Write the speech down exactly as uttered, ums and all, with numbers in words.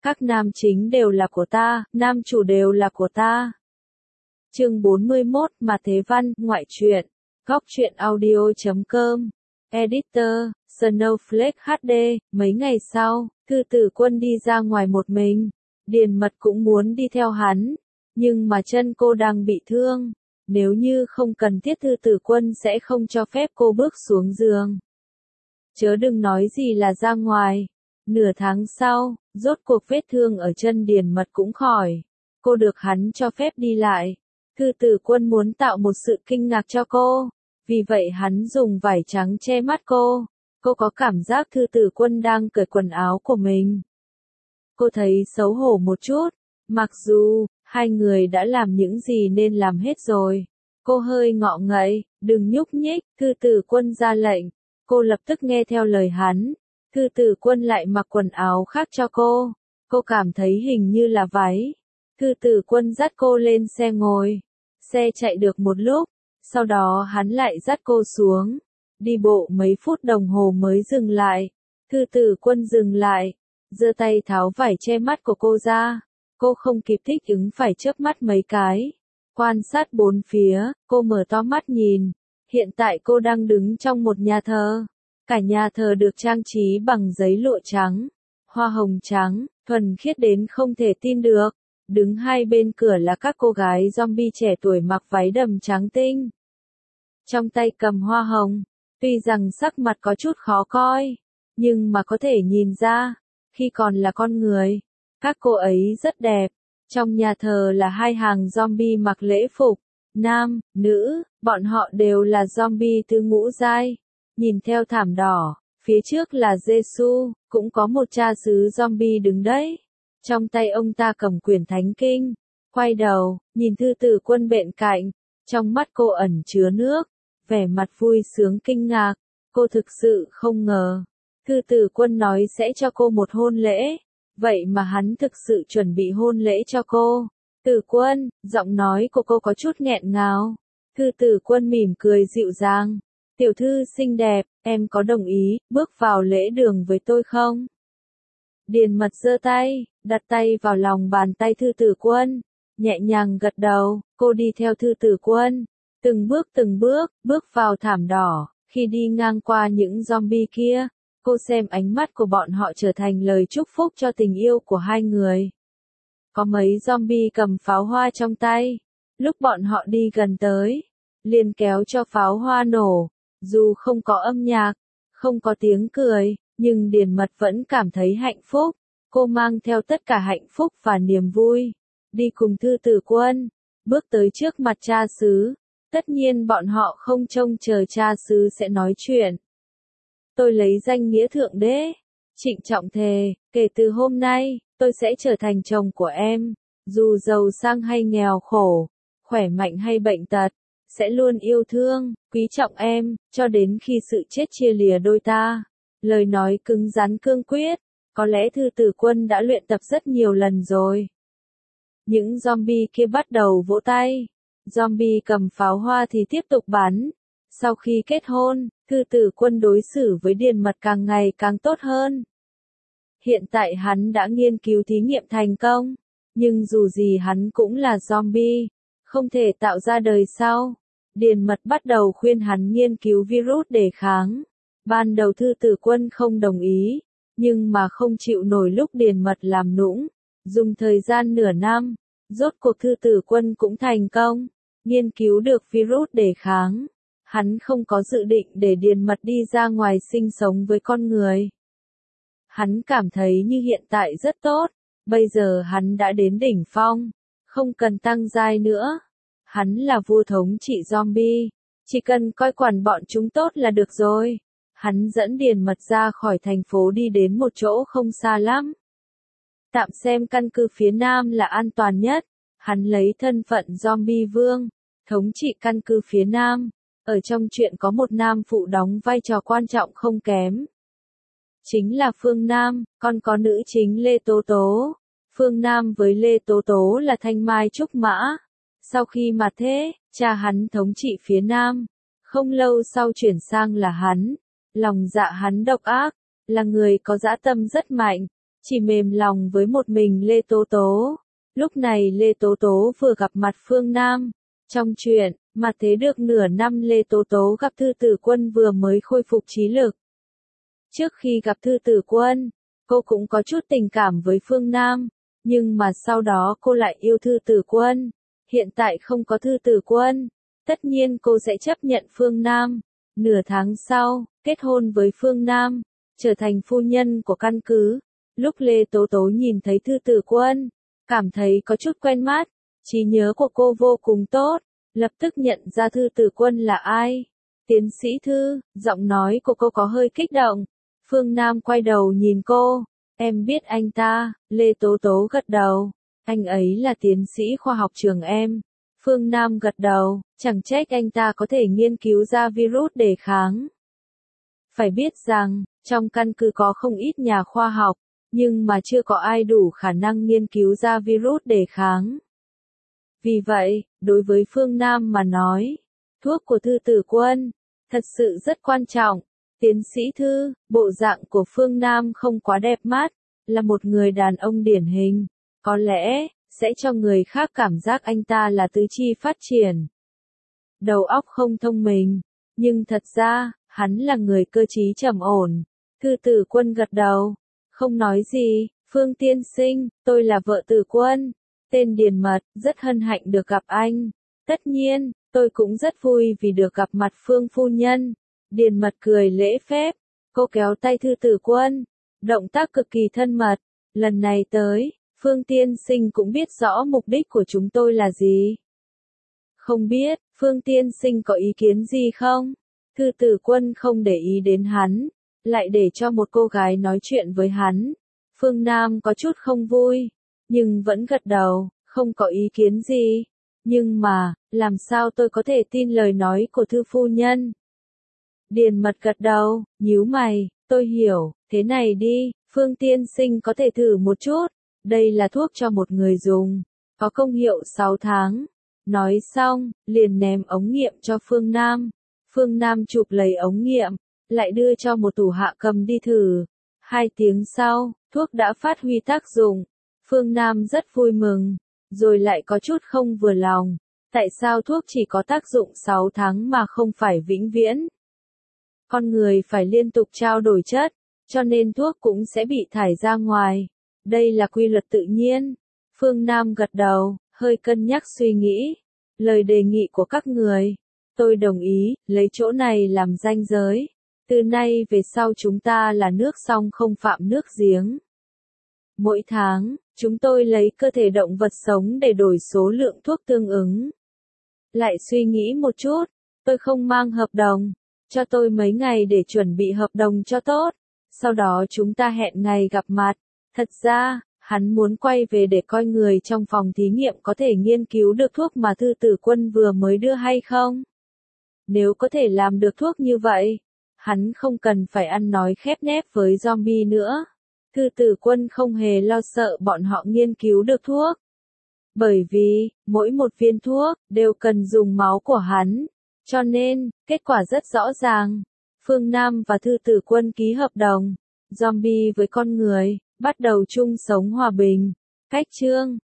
Các nam chính đều là của ta, nam chủ đều là của ta. Chương bốn mươi mốt, Mà Thế Văn, ngoại truyện. Góc truyện audio chấm com. Editor, Snowflake hát đê. Mấy ngày sau, Thư Tử Quân đi ra ngoài một mình. Điền Mật cũng muốn đi theo hắn, nhưng mà chân cô đang bị thương. Nếu như không cần thiết Thư Tử Quân sẽ không cho phép cô bước xuống giường. Chớ đừng nói gì là ra ngoài. Nửa tháng sau, rốt cuộc vết thương ở chân Điền Mật cũng khỏi. Cô được hắn cho phép đi lại. Thư Tử Quân muốn tạo một sự kinh ngạc cho cô. Vì vậy hắn dùng vải trắng che mắt cô. Cô có cảm giác Thư Tử Quân đang cởi quần áo của mình. Cô thấy xấu hổ một chút. Mặc dù, hai người đã làm những gì nên làm hết rồi. Cô hơi ngọ ngậy, đừng nhúc nhích, Thư Tử Quân ra lệnh. Cô lập tức nghe theo lời hắn. Thư Tử Quân lại mặc quần áo khác cho cô. Cô cảm thấy hình như là váy. Thư Tử Quân dắt cô lên xe ngồi. Xe chạy được một lúc, sau đó hắn lại dắt cô xuống. Đi bộ mấy phút đồng hồ mới dừng lại. Thư Tử Quân dừng lại, giơ tay tháo vải che mắt của cô ra. Cô không kịp thích ứng phải chớp mắt mấy cái. Quan sát bốn phía, cô mở to mắt nhìn. Hiện tại cô đang đứng trong một nhà thờ. Cả nhà thờ được trang trí bằng giấy lụa trắng, hoa hồng trắng, thuần khiết đến không thể tin được. Đứng hai bên cửa là các cô gái zombie trẻ tuổi mặc váy đầm trắng tinh. Trong tay cầm hoa hồng, tuy rằng sắc mặt có chút khó coi, nhưng mà có thể nhìn ra, khi còn là con người, các cô ấy rất đẹp. Trong nhà thờ là hai hàng zombie mặc lễ phục, nam, nữ, bọn họ đều là zombie tứ ngũ giai. Nhìn theo thảm đỏ, phía trước là Giê-xu, cũng có một cha xứ zombie đứng đấy. Trong tay ông ta cầm quyển thánh kinh, quay đầu, nhìn Thư Tử Quân bên cạnh, trong mắt cô ẩn chứa nước, vẻ mặt vui sướng kinh ngạc, cô thực sự không ngờ. Thư Tử Quân nói sẽ cho cô một hôn lễ, vậy mà hắn thực sự chuẩn bị hôn lễ cho cô. Tử Quân, giọng nói của cô có chút nghẹn ngào. Thư Tử Quân mỉm cười dịu dàng. Tiểu thư xinh đẹp, em có đồng ý, bước vào lễ đường với tôi không? Điền Mật giơ tay, đặt tay vào lòng bàn tay Thư Tử Quân, nhẹ nhàng gật đầu, cô đi theo Thư Tử Quân, từng bước từng bước, bước vào thảm đỏ, khi đi ngang qua những zombie kia, cô xem ánh mắt của bọn họ trở thành lời chúc phúc cho tình yêu của hai người. Có mấy zombie cầm pháo hoa trong tay, lúc bọn họ đi gần tới, liền kéo cho pháo hoa nổ. Dù không có âm nhạc, không có tiếng cười, nhưng Điền Mật vẫn cảm thấy hạnh phúc. Cô mang theo tất cả hạnh phúc và niềm vui, đi cùng Thư Tử Quân, bước tới trước mặt cha xứ. Tất nhiên bọn họ không trông chờ cha xứ sẽ nói chuyện. Tôi lấy danh nghĩa thượng đế, trịnh trọng thề, kể từ hôm nay, tôi sẽ trở thành chồng của em, dù giàu sang hay nghèo khổ, khỏe mạnh hay bệnh tật. Sẽ luôn yêu thương, quý trọng em, cho đến khi sự chết chia lìa đôi ta. Lời nói cứng rắn cương quyết, có lẽ Thư Tử Quân đã luyện tập rất nhiều lần rồi. Những zombie kia bắt đầu vỗ tay. Zombie cầm pháo hoa thì tiếp tục bắn. Sau khi kết hôn, Thư Tử Quân đối xử với Điền Mật càng ngày càng tốt hơn. Hiện tại hắn đã nghiên cứu thí nghiệm thành công, nhưng dù gì hắn cũng là zombie, không thể tạo ra đời sau. Điền Mật bắt đầu khuyên hắn nghiên cứu virus đề kháng. Ban đầu Thư Tử Quân không đồng ý, nhưng mà không chịu nổi lúc Điền Mật làm nũng. Dùng thời gian nửa năm, rốt cuộc Thư Tử Quân cũng thành công, nghiên cứu được virus đề kháng. Hắn không có dự định để Điền Mật đi ra ngoài sinh sống với con người. Hắn cảm thấy như hiện tại rất tốt, bây giờ hắn đã đến đỉnh phong, không cần tăng giai nữa. Hắn là vua thống trị zombie, chỉ cần coi quản bọn chúng tốt là được rồi. Hắn dẫn Điền Mật ra khỏi thành phố đi đến một chỗ không xa lắm. Tạm xem căn cứ phía Nam là an toàn nhất. Hắn lấy thân phận zombie vương, thống trị căn cứ phía Nam. Ở trong chuyện có một nam phụ đóng vai trò quan trọng không kém. Chính là Phương Nam, còn có nữ chính Lê Tố Tố. Phương Nam với Lê Tố Tố là thanh mai trúc mã. Sau khi mà thế, cha hắn thống trị phía Nam. Không lâu sau chuyển sang là hắn. Lòng dạ hắn độc ác, là người có dã tâm rất mạnh. chỉ mềm lòng với một mình Lê Tố Tố. Lúc này Lê Tố Tố vừa gặp mặt Phương Nam. Trong chuyện, mà thế được nửa năm Lê Tố Tố gặp Thư Tử Quân vừa mới khôi phục trí lực. Trước khi gặp Thư Tử Quân, cô cũng có chút tình cảm với Phương Nam, nhưng mà sau đó cô lại yêu Thư Tử Quân. Hiện tại không có Thư Tử Quân, tất nhiên cô sẽ chấp nhận Phương Nam. Nửa tháng sau, kết hôn với Phương Nam, trở thành phu nhân của căn cứ. Lúc Lê Tố Tố nhìn thấy Thư Tử Quân, cảm thấy có chút quen mắt, trí nhớ của cô vô cùng tốt, lập tức nhận ra Thư Tử Quân là ai. Tiến sĩ Thư, giọng nói của cô có hơi kích động. Phương Nam quay đầu nhìn cô, em biết anh ta, Lê Tố Tố gật đầu, anh ấy là tiến sĩ khoa học trường em. Phương Nam gật đầu, chẳng trách anh ta có thể nghiên cứu ra virus đề kháng. Phải biết rằng, trong căn cứ có không ít nhà khoa học, nhưng mà chưa có ai đủ khả năng nghiên cứu ra virus đề kháng. Vì vậy, đối với Phương Nam mà nói, thuốc của Thư Tử Quân, thật sự rất quan trọng. Tiến sĩ Thư, bộ dạng của Phương Nam không quá đẹp mắt, là một người đàn ông điển hình, có lẽ, sẽ cho người khác cảm giác anh ta là tứ chi phát triển. Đầu óc không thông minh, nhưng thật ra, hắn là người cơ trí trầm ổn. Thư Tử Quân gật đầu, không nói gì. Phương tiên sinh, tôi là vợ Tử Quân, tên Điền Mật, rất hân hạnh được gặp anh. Tất nhiên, tôi cũng rất vui vì được gặp mặt Phương phu nhân. Điền Mật cười lễ phép, cô kéo tay Thư Tử Quân, động tác cực kỳ thân mật. Lần này tới, Phương tiên sinh cũng biết rõ mục đích của chúng tôi là gì. Không biết, Phương tiên sinh có ý kiến gì không? Thư Tử Quân không để ý đến hắn, lại để cho một cô gái nói chuyện với hắn. Phương Nam có chút không vui, nhưng vẫn gật đầu, không có ý kiến gì. Nhưng mà, làm sao tôi có thể tin lời nói của Thư phu nhân? Điền Mật gật đầu, nhíu mày, tôi hiểu, thế này đi, Phương tiên sinh có thể thử một chút. Đây là thuốc cho một người dùng, có công hiệu sáu tháng. Nói xong, liền ném ống nghiệm cho Phương Nam. Phương Nam chụp lấy ống nghiệm, lại đưa cho một thủ hạ cầm đi thử. Hai tiếng sau, thuốc đã phát huy tác dụng. Phương Nam rất vui mừng, rồi lại có chút không vừa lòng. Tại sao thuốc chỉ có tác dụng sáu tháng mà không phải vĩnh viễn? Con người phải liên tục trao đổi chất, cho nên thuốc cũng sẽ bị thải ra ngoài. Đây là quy luật tự nhiên. Phương Nam gật đầu, hơi cân nhắc suy nghĩ. Lời đề nghị của các người, tôi đồng ý, lấy chỗ này làm ranh giới. Từ nay về sau chúng ta là nước sông không phạm nước giếng. Mỗi tháng, chúng tôi lấy cơ thể động vật sống để đổi số lượng thuốc tương ứng. Lại suy nghĩ một chút, tôi không mang hợp đồng. Cho tôi mấy ngày để chuẩn bị hợp đồng cho tốt. Sau đó chúng ta hẹn ngày gặp mặt. Thật ra, hắn muốn quay về để coi người trong phòng thí nghiệm có thể nghiên cứu được thuốc mà Thư Tử Quân vừa mới đưa hay không. Nếu có thể làm được thuốc như vậy, hắn không cần phải ăn nói khép nép với zombie nữa. Thư Tử Quân không hề lo sợ bọn họ nghiên cứu được thuốc. Bởi vì, mỗi một viên thuốc, đều cần dùng máu của hắn. Cho nên, kết quả rất rõ ràng. Phương Nam và Thư Tử Quân ký hợp đồng. Zombie với con người, bắt đầu chung sống hòa bình. Cách chương